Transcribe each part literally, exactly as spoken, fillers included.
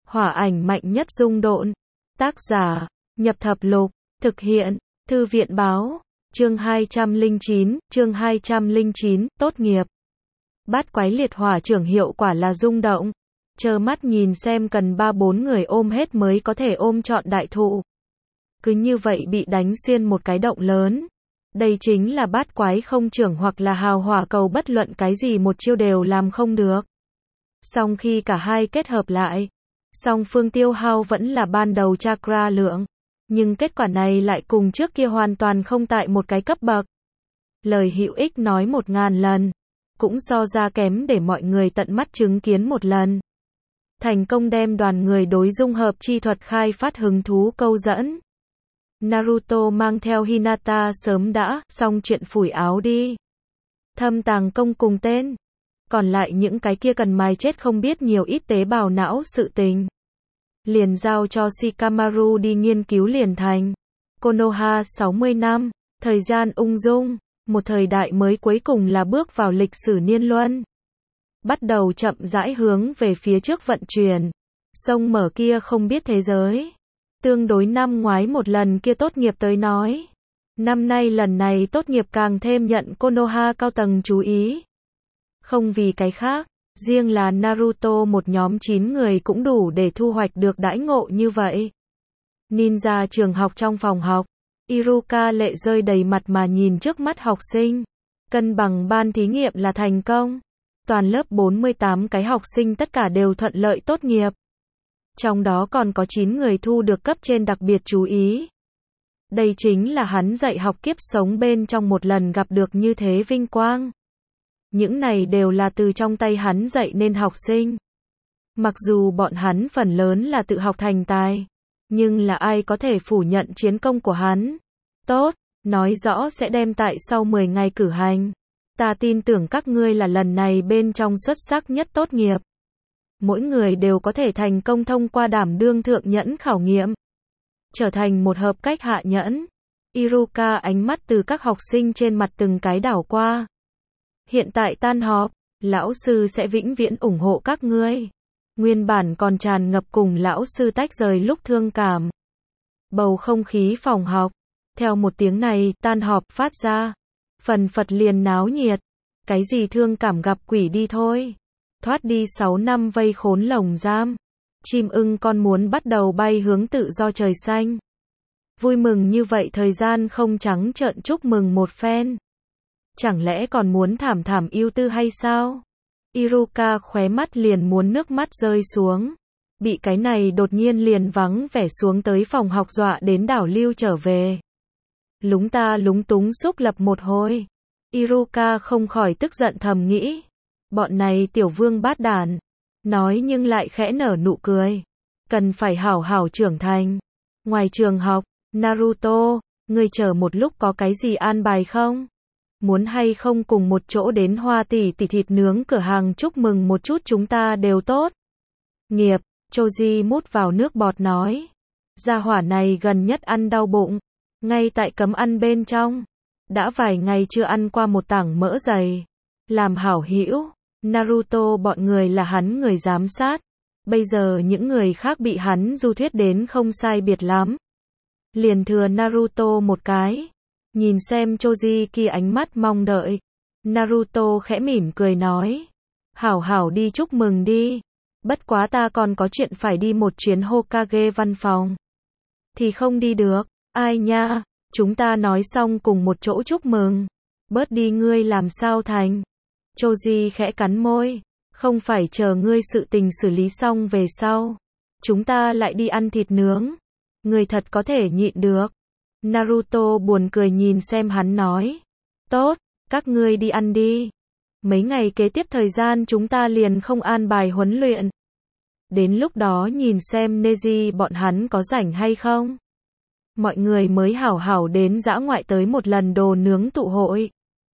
Hỏa ảnh mạnh nhất dung độn. Tác giả, Nhập Thập Lục. Thực hiện, Thư viện báo. Chương hai trăm lẻ chín, chương hai trăm lẻ chín, tốt nghiệp. Bát quái liệt hỏa trưởng hiệu quả là rung động. Trơ mắt nhìn xem cần ba bốn người ôm hết mới có thể ôm trọn đại thụ. Cứ như vậy bị đánh xuyên một cái động lớn. Đây chính là bát quái không trưởng hoặc là hào hỏa cầu, bất luận cái gì một chiêu đều làm không được. Song khi cả hai kết hợp lại, song phương tiêu hao vẫn là ban đầu chakra lượng. Nhưng kết quả này lại cùng trước kia hoàn toàn không tại một cái cấp bậc. Lời hữu ích nói một ngàn lần, cũng so ra kém để mọi người tận mắt chứng kiến một lần. Thành công đem đoàn người đối dung hợp chi thuật khai phát hứng thú câu dẫn. Naruto mang theo Hinata sớm đã xong chuyện phủi áo đi. Thâm tàng công cùng tên. Còn lại những cái kia cần mài chết không biết nhiều ít tế bào não sự tình. Liền giao cho Shikamaru đi nghiên cứu liền thành. Konoha sáu mươi năm, thời gian ung dung, một thời đại mới cuối cùng là bước vào lịch sử niên luân. Bắt đầu chậm rãi hướng về phía trước vận chuyển. Sông mở kia không biết thế giới. Tương đối năm ngoái một lần kia tốt nghiệp tới nói. Năm nay lần này tốt nghiệp càng thêm nhận Konoha cao tầng chú ý. Không vì cái khác, riêng là Naruto một nhóm chín người cũng đủ để thu hoạch được đãi ngộ như vậy. Ninja trường học trong phòng học, Iruka lệ rơi đầy mặt mà nhìn trước mắt học sinh. Cân bằng ban thí nghiệm là thành công. Toàn lớp bốn mươi tám cái học sinh tất cả đều thuận lợi tốt nghiệp. Trong đó còn có chín người thu được cấp trên đặc biệt chú ý. Đây chính là hắn dạy học kiếp sống bên trong một lần gặp được như thế vinh quang. Những này đều là từ trong tay hắn dạy nên học sinh. Mặc dù bọn hắn phần lớn là tự học thành tài, nhưng là ai có thể phủ nhận chiến công của hắn. Tốt, nói rõ sẽ đem tại sau mười ngày cử hành. Ta tin tưởng các ngươi là lần này bên trong xuất sắc nhất tốt nghiệp. Mỗi người đều có thể thành công thông qua đảm đương thượng nhẫn khảo nghiệm. Trở thành một hợp cách hạ nhẫn. Iruka ánh mắt từ các học sinh trên mặt từng cái đảo qua. Hiện tại tan họp, lão sư sẽ vĩnh viễn ủng hộ các ngươi. Nguyên bản còn tràn ngập cùng lão sư tách rời lúc thương cảm. Bầu không khí phòng học. Theo một tiếng này, tan họp phát ra. Phần phật liền náo nhiệt. Cái gì thương cảm gặp quỷ đi thôi. Thoát đi sáu năm vây khốn lồng giam. Chim ưng con muốn bắt đầu bay hướng tự do trời xanh. Vui mừng như vậy thời gian không trắng trợn chúc mừng một phen. Chẳng lẽ còn muốn thảm thảm yêu tư hay sao? Iruka khóe mắt liền muốn nước mắt rơi xuống. Bị cái này đột nhiên liền vắng vẻ xuống tới phòng học dọa đến đảo lưu trở về. Lúng ta lúng túng xúc lập một hồi. Iruka không khỏi tức giận thầm nghĩ. Bọn này tiểu vương bát đản. Nói nhưng lại khẽ nở nụ cười. Cần phải hảo hảo trưởng thành. Ngoài trường học, Naruto, ngươi chờ một lúc có cái gì an bài không? Muốn hay không cùng một chỗ đến Hoa tỷ tỷ thịt nướng cửa hàng chúc mừng một chút chúng ta đều tốt. Nghiệp, Choji mút vào nước bọt nói. Gia hỏa này gần nhất ăn đau bụng. Ngay tại cấm ăn bên trong. Đã vài ngày chưa ăn qua một tảng mỡ dày. Làm hảo hữu, Naruto bọn người là hắn người giám sát. Bây giờ những người khác bị hắn du thuyết đến không sai biệt lắm. Liền thừa Naruto một cái. Nhìn xem Choji kia ánh mắt mong đợi. Naruto khẽ mỉm cười nói. Hảo hảo đi chúc mừng đi. Bất quá ta còn có chuyện phải đi một chuyến Hokage văn phòng. Thì không đi được. Ai nha, chúng ta nói xong cùng một chỗ chúc mừng. Bớt đi ngươi làm sao thành. Choji khẽ cắn môi. Không phải chờ ngươi sự tình xử lý xong về sau. Chúng ta lại đi ăn thịt nướng. Ngươi thật có thể nhịn được. Naruto buồn cười nhìn xem hắn nói. Tốt, các ngươi đi ăn đi. Mấy ngày kế tiếp thời gian chúng ta liền không an bài huấn luyện. Đến lúc đó nhìn xem Neji bọn hắn có rảnh hay không. Mọi người mới hảo hảo đến dã ngoại tới một lần đồ nướng tụ hội.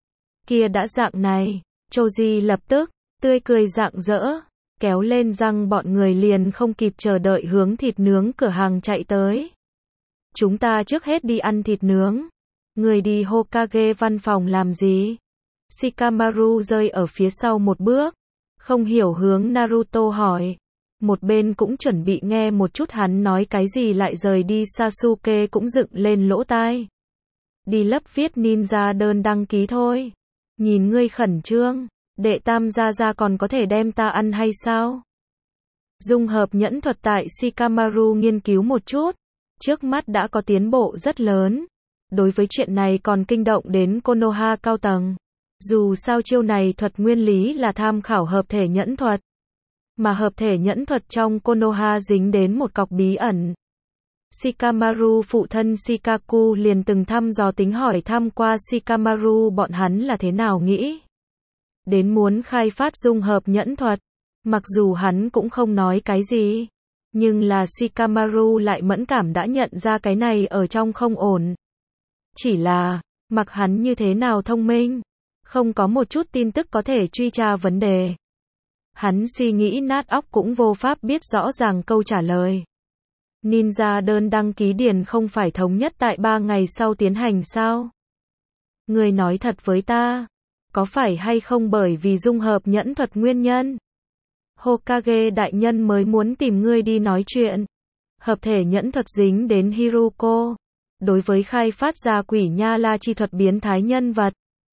Kia đã dạng này, Choji lập tức, tươi cười rạng rỡ, kéo lên răng bọn người liền không kịp chờ đợi hướng thịt nướng cửa hàng chạy tới. Chúng ta trước hết đi ăn thịt nướng. Người đi Hokage văn phòng làm gì? Shikamaru rơi ở phía sau một bước. Không hiểu hướng Naruto hỏi. một bên cũng chuẩn bị nghe một chút hắn nói cái gì lại rời đi Sasuke cũng dựng lên lỗ tai. Đi lấp viết ninja đơn đăng ký thôi. Nhìn ngươi khẩn trương, đệ tam gia gia còn có thể đem ta ăn hay sao? Dung hợp nhẫn thuật tại Shikamaru nghiên cứu một chút, trước mắt đã có tiến bộ rất lớn. Đối với chuyện này còn kinh động đến Konoha cao tầng. Dù sao chiêu này thuật nguyên lý là tham khảo hợp thể nhẫn thuật. Mà hợp thể nhẫn thuật trong Konoha dính đến một cọc bí ẩn. Shikamaru phụ thân Shikaku liền từng thăm dò tính hỏi thăm qua Shikamaru bọn hắn là thế nào nghĩ. Đến muốn khai phát dung hợp nhẫn thuật. Mặc dù hắn cũng không nói cái gì. Nhưng là Shikamaru lại mẫn cảm đã nhận ra cái này ở trong không ổn. Chỉ là, mặc hắn như thế nào thông minh, không có một chút tin tức có thể truy tra vấn đề. Hắn suy nghĩ nát óc cũng vô pháp biết rõ ràng câu trả lời. Ninja đơn đăng ký điền không phải thống nhất tại ba ngày sau tiến hành sao? Ngươi nói thật với ta, có phải hay không bởi vì dung hợp nhẫn thuật nguyên nhân? Hokage đại nhân mới muốn tìm ngươi đi nói chuyện. Hợp thể nhẫn thuật dính đến Hiruko. Đối với khai phát ra quỷ nha la chi thuật biến thái nhân vật,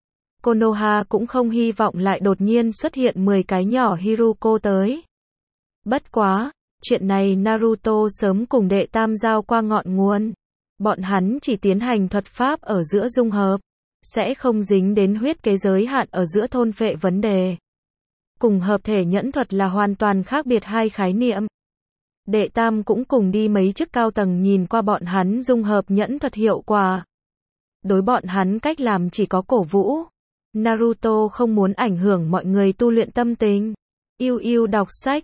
Konoha cũng không hy vọng lại đột nhiên xuất hiện mười cái nhỏ Hiruko tới. Bất quá, chuyện này Naruto sớm cùng đệ tam giao qua ngọn nguồn. Bọn hắn chỉ tiến hành thuật pháp ở giữa dung hợp, sẽ không dính đến huyết kế giới hạn ở giữa thôn phệ vấn đề. Cùng hợp thể nhẫn thuật là hoàn toàn khác biệt hai khái niệm. Đệ tam cũng cùng đi mấy chức cao tầng nhìn qua bọn hắn dung hợp nhẫn thuật hiệu quả. Đối bọn hắn cách làm chỉ có cổ vũ. Naruto không muốn ảnh hưởng mọi người tu luyện tâm tình. Yêu yêu đọc sách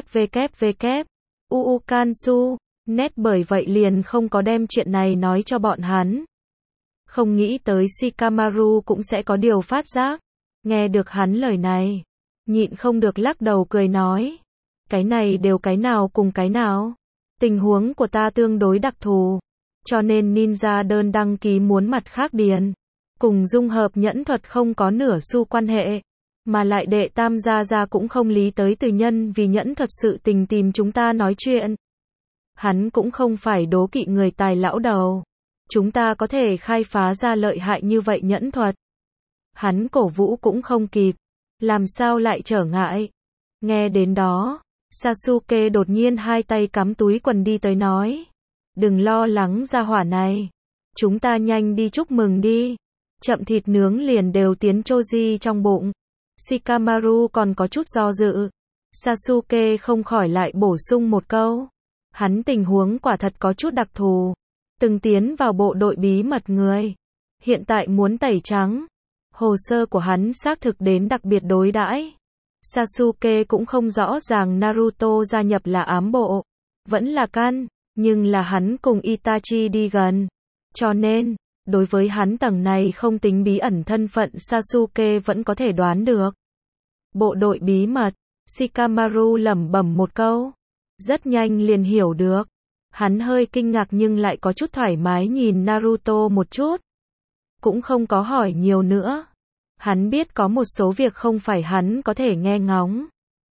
www. Uu Kansu. Net bởi vậy liền không có đem chuyện này nói cho bọn hắn. Không nghĩ tới Shikamaru cũng sẽ có điều phát giác. Nghe được hắn lời này, nhịn không được lắc đầu cười nói. Cái này đều cái nào cùng cái nào. Tình huống của ta tương đối đặc thù. Cho nên ninja đơn đăng ký muốn mặt khác điền. Cùng dung hợp nhẫn thuật không có nửa xu quan hệ. Mà lại đệ tam gia gia cũng không lý tới từ nhân vì nhẫn thuật sự tình tìm chúng ta nói chuyện. Hắn cũng không phải đố kỵ người tài lão đầu. Chúng ta có thể khai phá ra lợi hại như vậy nhẫn thuật. Hắn cổ vũ cũng không kịp. Làm sao lại trở ngại. Nghe đến đó, Sasuke đột nhiên hai tay cắm túi quần đi tới nói. Đừng lo lắng gia hỏa này. Chúng ta nhanh đi chúc mừng đi. Chậm thịt nướng liền đều tiến Choji trong bụng. Shikamaru còn có chút do dự. Sasuke không khỏi lại bổ sung một câu. Hắn tình huống quả thật có chút đặc thù. Từng tiến vào bộ đội bí mật người. Hiện tại muốn tẩy trắng. Hồ sơ của hắn xác thực đến đặc biệt đối đãi. Sasuke cũng không rõ ràng Naruto gia nhập là ám bộ. Vẫn là căn. Nhưng là hắn cùng Itachi đi gần. Cho nên, đối với hắn tầng này không tính bí ẩn thân phận Sasuke vẫn có thể đoán được. Bộ đội bí mật. Shikamaru lẩm bẩm một câu. Rất nhanh liền hiểu được. Hắn hơi kinh ngạc nhưng lại có chút thoải mái nhìn Naruto một chút. Cũng không có hỏi nhiều nữa. Hắn biết có một số việc không phải hắn có thể nghe ngóng.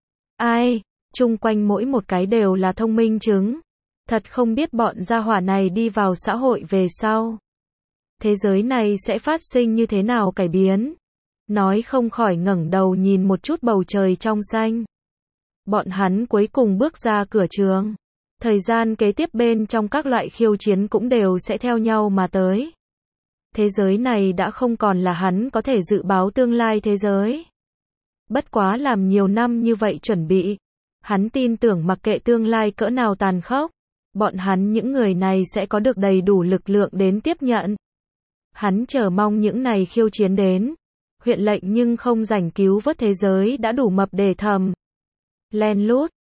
Ai, chung quanh mỗi một cái đều là thông minh chứng. Thật không biết bọn gia hỏa này đi vào xã hội về sau. Thế giới này sẽ phát sinh như thế nào cải biến. Nói không khỏi ngẩng đầu nhìn một chút bầu trời trong xanh. Bọn hắn cuối cùng bước ra cửa trường. Thời gian kế tiếp bên trong các loại khiêu chiến cũng đều sẽ theo nhau mà tới. Thế giới này đã không còn là hắn có thể dự báo tương lai thế giới. Bất quá làm nhiều năm như vậy chuẩn bị. Hắn tin tưởng mặc kệ tương lai cỡ nào tàn khốc. Bọn hắn những người này sẽ có được đầy đủ lực lượng đến tiếp nhận. Hắn chờ mong những này khiêu chiến đến. Huyện lệnh nhưng không rảnh cứu vớt thế giới đã đủ mập để thầm. Len lút.